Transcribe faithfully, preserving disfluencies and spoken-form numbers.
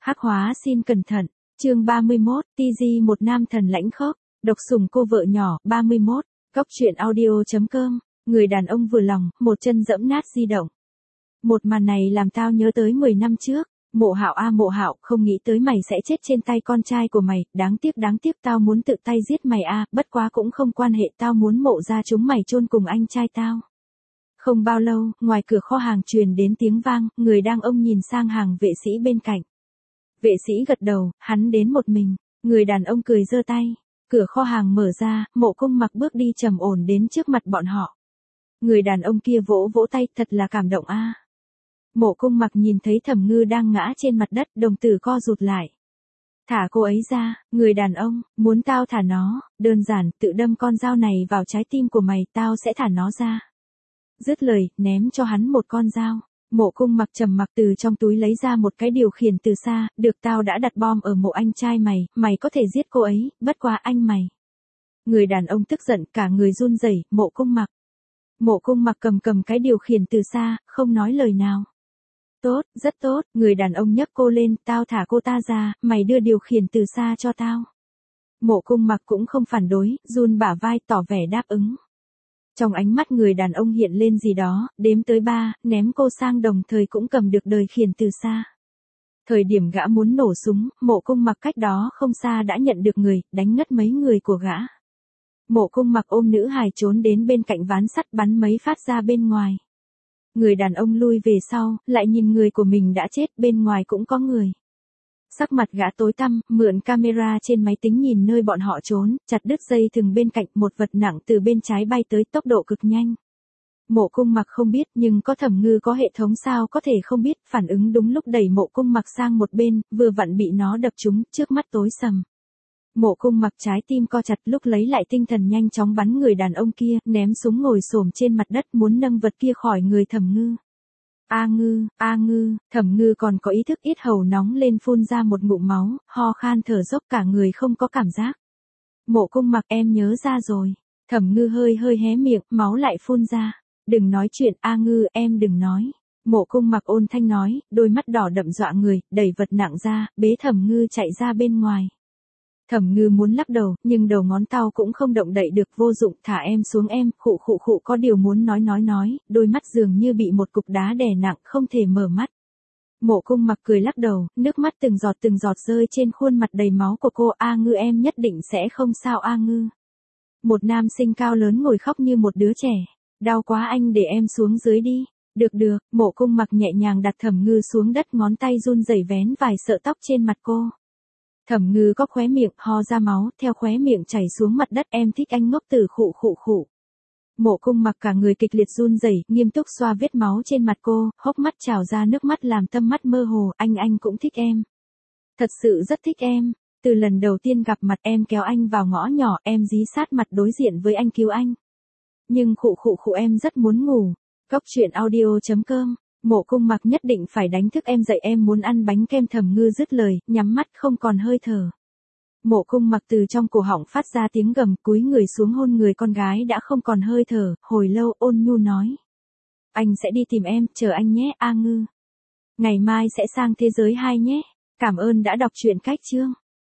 Hắc hóa xin cẩn thận, chương ba mươi mốt, tê giê một nam thần lãnh khốc, độc sủng cô vợ nhỏ, ba mươi mốt, góc truyện audio.com, người đàn ông vừa lòng, một chân dẫm nát di động. Một màn này làm tao nhớ tới mười năm trước, Mộ Hạo a Mộ Hạo, không nghĩ tới mày sẽ chết trên tay con trai của mày, đáng tiếc đáng tiếc tao muốn tự tay giết mày a, bất quá cũng không quan hệ, tao muốn Mộ gia chúng mày chôn cùng anh trai tao. Không bao lâu, ngoài cửa kho hàng truyền đến tiếng vang, người đàn ông nhìn sang hàng vệ sĩ bên cạnh. Vệ sĩ gật đầu, hắn đến một mình, người đàn ông cười giơ tay, cửa kho hàng mở ra, Mộ Cung Mặc bước đi trầm ổn đến trước mặt bọn họ. Người đàn ông kia vỗ vỗ tay, thật là cảm động a. Mộ Cung Mặc nhìn thấy Thẩm Ngư đang ngã trên mặt đất, đồng tử co rụt lại. Thả cô ấy ra, người đàn ông, muốn tao thả nó, đơn giản, tự đâm con dao này vào trái tim của mày, tao sẽ thả nó ra. Dứt lời, ném cho hắn một con dao. Mộ Cung Mặc trầm mặc từ trong túi lấy ra một cái điều khiển từ xa, được tao đã đặt bom ở mộ anh trai mày, mày có thể giết cô ấy, bất quá anh mày. Người đàn ông tức giận, cả người run rẩy, Mộ Cung Mặc. Mộ Cung Mặc cầm cầm cái điều khiển từ xa, không nói lời nào. Tốt, rất tốt, người đàn ông nhấc cô lên, tao thả cô ta ra, mày đưa điều khiển từ xa cho tao. Mộ Cung Mặc cũng không phản đối, run bả vai tỏ vẻ đáp ứng. Trong ánh mắt người đàn ông hiện lên gì đó, đếm tới ba, ném cô sang đồng thời cũng cầm được đời khiển từ xa. Thời điểm gã muốn nổ súng, Mộ Cung Mặc cách đó không xa đã nhận được người, đánh ngất mấy người của gã. Mộ Cung Mặc ôm nữ hài trốn đến bên cạnh ván sắt bắn mấy phát ra bên ngoài. Người đàn ông lui về sau, lại nhìn người của mình đã chết, bên ngoài cũng có người. Sắc mặt gã tối tăm, mượn camera trên máy tính nhìn nơi bọn họ trốn, chặt đứt dây thừng bên cạnh, một vật nặng từ bên trái bay tới tốc độ cực nhanh. Mộ Cung Mặc không biết, nhưng có Thẩm Ngư có hệ thống sao có thể không biết, phản ứng đúng lúc đẩy Mộ Cung Mặc sang một bên, vừa vặn bị nó đập trúng, trước mắt tối sầm. Mộ Cung Mặc trái tim co chặt, lúc lấy lại tinh thần nhanh chóng bắn người đàn ông kia, ném súng ngồi xổm trên mặt đất muốn nâng vật kia khỏi người Thẩm Ngư. A Ngư, A Ngư, Thẩm Ngư còn có ý thức, yết hầu nóng lên phun ra một ngụm máu, ho khan thở dốc cả người không có cảm giác. Mộ Cung Mặc, em nhớ ra rồi. Thẩm Ngư hơi hơi hé miệng, máu lại phun ra. Đừng nói chuyện, A Ngư, em đừng nói. Mộ Cung Mặc ôn thanh nói, đôi mắt đỏ đậm dọa người, đẩy vật nặng ra, bế Thẩm Ngư chạy ra bên ngoài. Thẩm Ngư muốn lắc đầu, nhưng đầu ngón tao cũng không động đậy được, vô dụng, thả em xuống em, khụ khụ khụ, có điều muốn nói nói nói, đôi mắt dường như bị một cục đá đè nặng, không thể mở mắt. Mộ Cung Mặc cười lắc đầu, nước mắt từng giọt từng giọt rơi trên khuôn mặt đầy máu của cô. A Ngư, em nhất định sẽ không sao. A Ngư. Một nam sinh cao lớn ngồi khóc như một đứa trẻ. Đau quá anh, để em xuống dưới đi. Được được, Mộ Cung Mặc nhẹ nhàng đặt Thẩm Ngư xuống đất, ngón tay run rẩy vén vài sợi tóc trên mặt cô. Thẩm Ngư có khóe miệng, ho ra máu, theo khóe miệng chảy xuống mặt đất, em thích anh ngốc tử, khụ khụ khụ. Mộ Cung Mặc cả người kịch liệt run rẩy, nghiêm túc xoa vết máu trên mặt cô, hốc mắt trào ra nước mắt làm tâm mắt mơ hồ, anh anh cũng thích em. Thật sự rất thích em, từ lần đầu tiên gặp mặt em kéo anh vào ngõ nhỏ, em dí sát mặt đối diện với anh cứu anh. Nhưng khụ khụ khụ, em rất muốn ngủ. Góc truyện audio.com. Mộ Cung Mặc nhất định phải đánh thức em dậy, em muốn ăn bánh kem. Thẩm Ngư dứt lời, nhắm mắt không còn hơi thở. Mộ Cung Mặc từ trong cổ họng phát ra tiếng gầm, cúi người xuống hôn người con gái đã không còn hơi thở, hồi lâu ôn nhu nói. Anh sẽ đi tìm em, chờ anh nhé, A Ngư. Ngày mai sẽ sang thế giới hai nhé. Cảm ơn đã đọc truyện cách chương.